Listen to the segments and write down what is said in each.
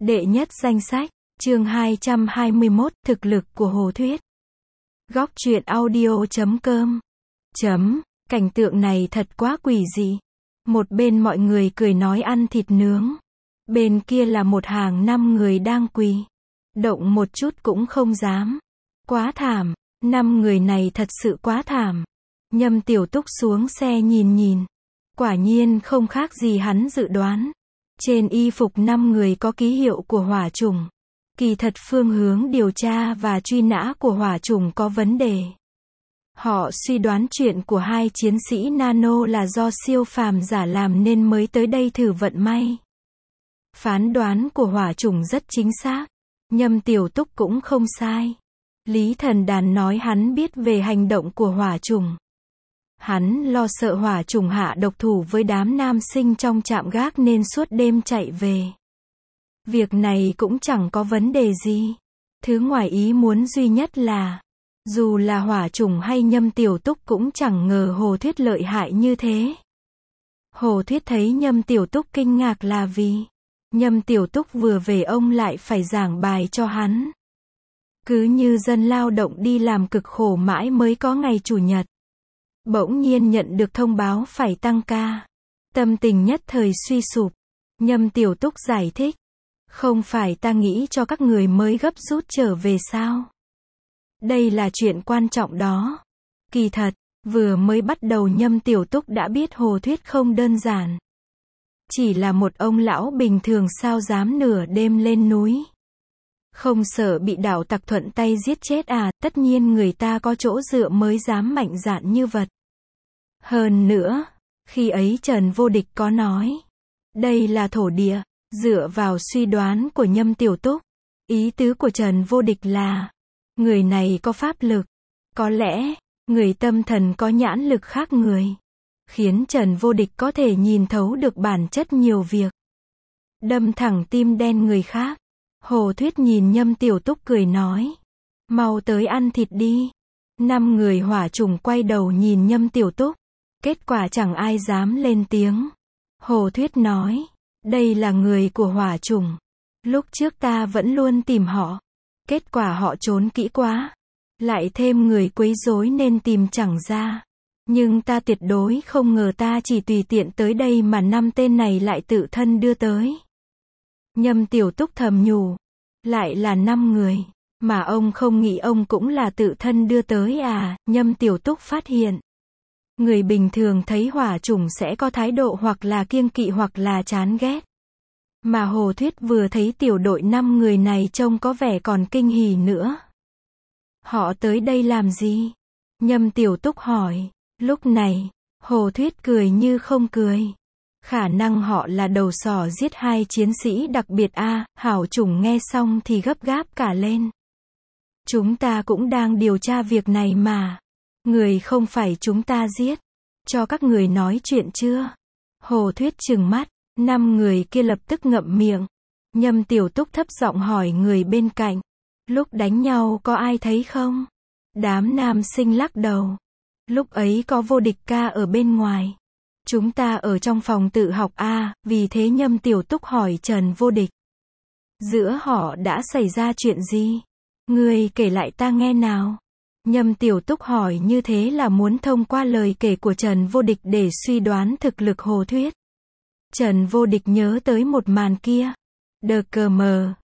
Đệ nhất danh sách, chương 221, thực lực của Hồ Thuyết. Góc truyện audio.com. Cảnh tượng này thật quá quỷ dị. Một bên mọi người cười nói ăn thịt nướng. Bên kia là một hàng 5 người đang quỳ. Động một chút cũng không dám. Quá thảm, 5 người này thật sự quá thảm. Nhâm Tiểu Túc xuống xe nhìn. Quả nhiên không khác gì hắn dự đoán. Trên y phục 5 người có ký hiệu của hỏa chủng. Kỳ thật phương hướng điều tra và truy nã của hỏa chủng có vấn đề. Họ suy đoán chuyện của 2 chiến sĩ nano là do siêu phàm giả làm nên mới tới đây thử vận may. Phán đoán của hỏa chủng rất chính xác. Nhâm Tiểu Túc cũng không sai. Lý Thần Đàn nói hắn biết về hành động của hỏa chủng. Hắn lo sợ hỏa chủng hạ độc thủ với đám nam sinh trong trạm gác nên suốt đêm chạy về. Việc này cũng chẳng có vấn đề gì. Thứ ngoài ý muốn duy nhất là, dù là hỏa chủng hay Nhâm Tiểu Túc cũng chẳng ngờ Hồ Thuyết lợi hại như thế. Hồ Thuyết thấy Nhâm Tiểu Túc kinh ngạc là vì Nhâm Tiểu Túc vừa về ông lại phải giảng bài cho hắn. Cứ như dân lao động đi làm cực khổ mãi mới có ngày chủ nhật. Bỗng nhiên nhận được thông báo phải tăng ca. Tâm tình nhất thời suy sụp. Nhâm Tiểu Túc giải thích. Không phải ta nghĩ cho các người mới gấp rút trở về sao? Đây là chuyện quan trọng đó. Kỳ thật, vừa mới bắt đầu Nhâm Tiểu Túc đã biết Hồ Thuyết không đơn giản. Chỉ là một ông lão bình thường sao dám nửa đêm lên núi. Không sợ bị đạo tặc thuận tay giết chết à, tất nhiên người ta có chỗ dựa mới dám mạnh dạn như vật. Hơn nữa, khi ấy Trần Vô Địch có nói, đây là thổ địa, dựa vào suy đoán của Nhâm Tiểu Túc. Ý tứ của Trần Vô Địch là, người này có pháp lực, có lẽ, người tâm thần có nhãn lực khác người. Khiến Trần Vô Địch có thể nhìn thấu được bản chất nhiều việc. Đâm thẳng tim đen người khác. Hồ Thuyết nhìn Nhâm Tiểu Túc cười nói. Mau tới ăn thịt đi. 5 người hỏa chủng quay đầu nhìn Nhâm Tiểu Túc. Kết quả chẳng ai dám lên tiếng. Hồ Thuyết nói. Đây là người của hỏa chủng. Lúc trước ta vẫn luôn tìm họ. Kết quả họ trốn kỹ quá. Lại thêm người quấy rối nên tìm chẳng ra. Nhưng ta tuyệt đối không ngờ ta chỉ tùy tiện tới đây mà 5 tên này lại tự thân đưa tới. Nhâm Tiểu Túc thầm nhủ. Lại là 5 người. Mà ông không nghĩ ông cũng là tự thân đưa tới à? Nhâm Tiểu Túc phát hiện. Người bình thường thấy hỏa chủng sẽ có thái độ hoặc là kiêng kỵ hoặc là chán ghét. Mà Hồ Thuyết vừa thấy tiểu đội 5 người này trông có vẻ còn kinh hỉ nữa. Họ tới đây làm gì? Nhâm Tiểu Túc hỏi. Lúc này, Hồ Thuyết cười như không cười. Khả năng họ là đầu sỏ giết 2 chiến sĩ đặc biệt a. Hảo chủng nghe xong thì gấp gáp cả lên. Chúng ta cũng đang điều tra việc này mà. Người không phải chúng ta giết. Cho các người nói chuyện chưa? Hồ Thuyết trừng mắt. 5 người kia lập tức ngậm miệng. Nhâm Tiểu Túc thấp giọng hỏi người bên cạnh. Lúc đánh nhau có ai thấy không? Đám nam sinh lắc đầu. Lúc ấy có Vô Địch ca ở bên ngoài. Chúng ta ở trong phòng tự học a, vì thế Nhâm Tiểu Túc hỏi Trần Vô Địch. Giữa họ đã xảy ra chuyện gì? Ngươi kể lại ta nghe nào. Nhâm Tiểu Túc hỏi như thế là muốn thông qua lời kể của Trần Vô Địch để suy đoán thực lực Hồ Thuyết. Trần Vô Địch nhớ tới một màn kia. Đờ cờ mờ.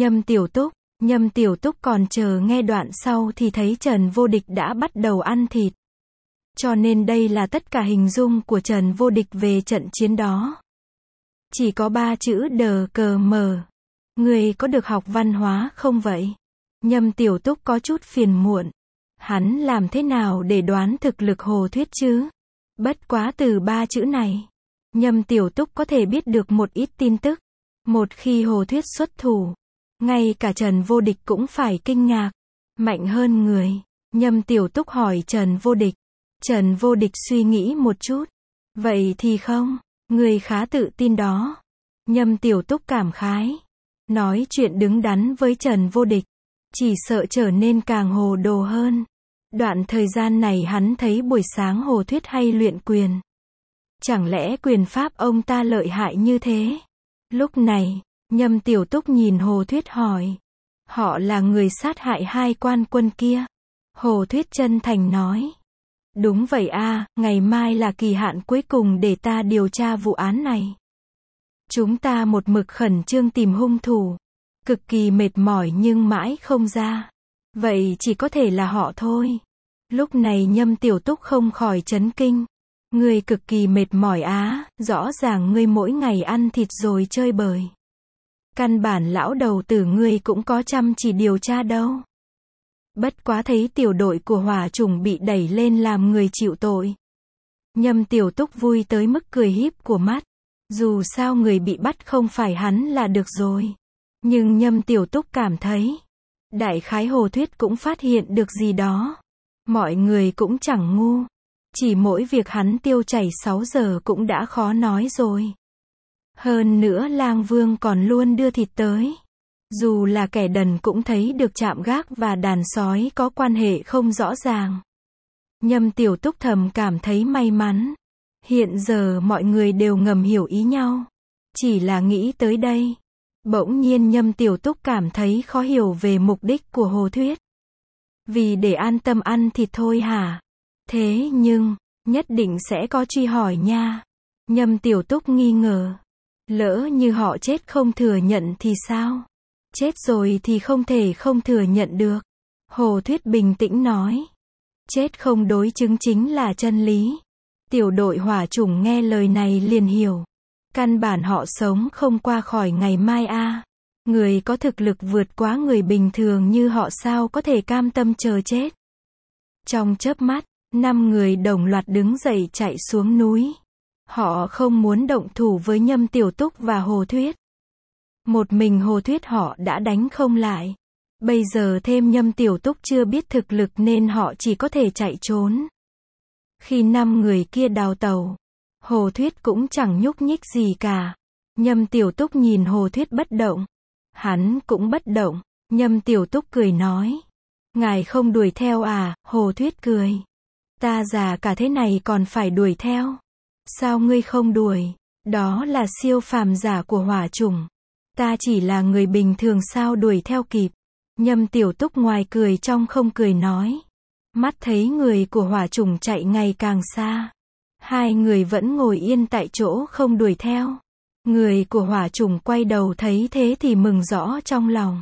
Nhâm Tiểu Túc còn chờ nghe đoạn sau thì thấy Trần Vô Địch đã bắt đầu ăn thịt. Cho nên đây là tất cả hình dung của Trần Vô Địch về trận chiến đó. Chỉ có 3 chữ đờ cờ mờ. Người có được học văn hóa không vậy? Nhâm Tiểu Túc có chút phiền muộn. Hắn làm thế nào để đoán thực lực Hồ Thuyết chứ? Bất quá từ 3 chữ này, Nhâm Tiểu Túc có thể biết được một ít tin tức. Một khi Hồ Thuyết xuất thủ, ngay cả Trần Vô Địch cũng phải kinh ngạc. Mạnh hơn người. Nhâm Tiểu Túc hỏi Trần Vô Địch. Trần Vô Địch suy nghĩ một chút. Vậy thì không, người khá tự tin đó. Nhâm Tiểu Túc cảm khái. Nói chuyện đứng đắn với Trần Vô Địch. Chỉ sợ trở nên càng hồ đồ hơn. Đoạn thời gian này hắn thấy buổi sáng Hồ Thuyết hay luyện quyền. Chẳng lẽ quyền pháp ông ta lợi hại như thế? Lúc này, Nhâm Tiểu Túc nhìn Hồ Thuyết hỏi. Họ là người sát hại hai quan quân kia. Hồ Thuyết chân thành nói. Đúng vậy a, ngày mai là kỳ hạn cuối cùng để ta điều tra vụ án này. Chúng ta một mực khẩn trương tìm hung thủ. Cực kỳ mệt mỏi nhưng mãi không ra. Vậy chỉ có thể là họ thôi. Lúc này Nhâm Tiểu Túc không khỏi chấn kinh. Ngươi cực kỳ mệt mỏi á, rõ ràng ngươi mỗi ngày ăn thịt rồi chơi bời. Căn bản lão đầu tử ngươi cũng có chăm chỉ điều tra đâu. Bất quá thấy tiểu đội của hỏa chủng bị đẩy lên làm người chịu tội. Nhâm Tiểu Túc vui tới mức cười híp của mắt. Dù sao người bị bắt không phải hắn là được rồi. Nhưng Nhâm Tiểu Túc cảm thấy. Đại khái Hồ Thuyết cũng phát hiện được gì đó. Mọi người cũng chẳng ngu. Chỉ mỗi việc hắn tiêu chảy 6 giờ cũng đã khó nói rồi. Hơn nữa Lang Vương còn luôn đưa thịt tới. Dù là kẻ đần cũng thấy được trạm gác và đàn sói có quan hệ không rõ ràng. Nhâm Tiểu Túc thầm cảm thấy may mắn. Hiện giờ mọi người đều ngầm hiểu ý nhau. Chỉ là nghĩ tới đây. Bỗng nhiên Nhâm Tiểu Túc cảm thấy khó hiểu về mục đích của Hồ Thuyết. Vì để an tâm ăn thịt thôi hả? Thế nhưng, nhất định sẽ có truy hỏi nha. Nhâm Tiểu Túc nghi ngờ. Lỡ như họ chết không thừa nhận thì sao? Chết rồi thì không thể không thừa nhận được. Hồ Thuyết bình tĩnh nói. Chết không đối chứng chính là chân lý. Tiểu đội hỏa chủng nghe lời này liền hiểu. Căn bản họ sống không qua khỏi ngày mai a. Người có thực lực vượt quá người bình thường như họ sao có thể cam tâm chờ chết. Trong chớp mắt, 5 người đồng loạt đứng dậy chạy xuống núi. Họ không muốn động thủ với Nhâm Tiểu Túc và Hồ Thuyết. Một mình Hồ Thuyết họ đã đánh không lại. Bây giờ thêm Nhâm Tiểu Túc chưa biết thực lực nên họ chỉ có thể chạy trốn. Khi 5 người kia đào tàu, Hồ Thuyết cũng chẳng nhúc nhích gì cả. Nhâm Tiểu Túc nhìn Hồ Thuyết bất động. Hắn cũng bất động. Nhâm Tiểu Túc cười nói. Ngài không đuổi theo à? Hồ Thuyết cười. Ta già cả thế này còn phải đuổi theo. Sao ngươi không đuổi? Đó là siêu phàm giả của hỏa chủng. Ta chỉ là người bình thường sao đuổi theo kịp. Nhâm Tiểu Túc ngoài cười trong không cười nói. Mắt thấy người của hỏa chủng chạy ngày càng xa. Hai người vẫn ngồi yên tại chỗ không đuổi theo. Người của hỏa chủng quay đầu thấy thế thì mừng rõ trong lòng.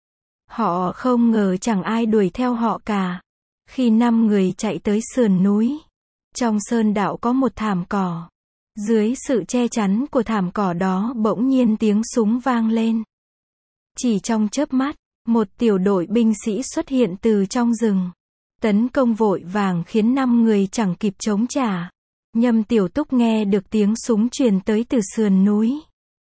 Họ không ngờ chẳng ai đuổi theo họ cả. Khi 5 người chạy tới sườn núi. Trong sơn đạo có một thảm cỏ. Dưới sự che chắn của thảm cỏ đó bỗng nhiên tiếng súng vang lên. Chỉ trong chớp mắt, một tiểu đội binh sĩ xuất hiện từ trong rừng. Tấn công vội vàng khiến 5 người chẳng kịp chống trả. Nhâm Tiểu Túc nghe được tiếng súng truyền tới từ sườn núi.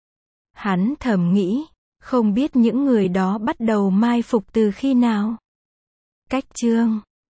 Hắn thầm nghĩ, không biết những người đó bắt đầu mai phục từ khi nào. Cách chương